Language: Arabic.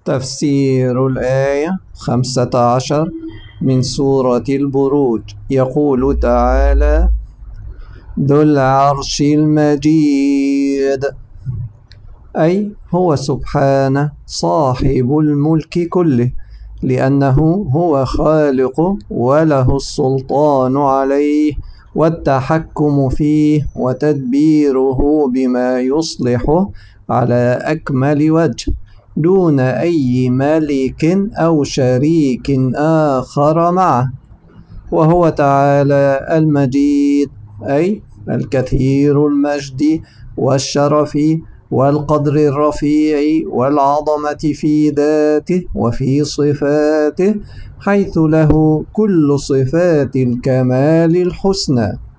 تفسير الآية 15 من سورة البروج. يقول تعالى: ذو العرش المجيد، أي هو سبحانه صاحب الملك كله، لأنه هو خالق وله السلطان عليه والتحكم فيه وتدبيره بما يصلحه على أكمل وجه، دون أي ملك أو شريك آخر معه. وهو تعالى المجيد، أي الكثير المجد والشرف والقدر الرفيع والعظمة في ذاته وفي صفاته، حيث له كل صفات الكمال الحسنى.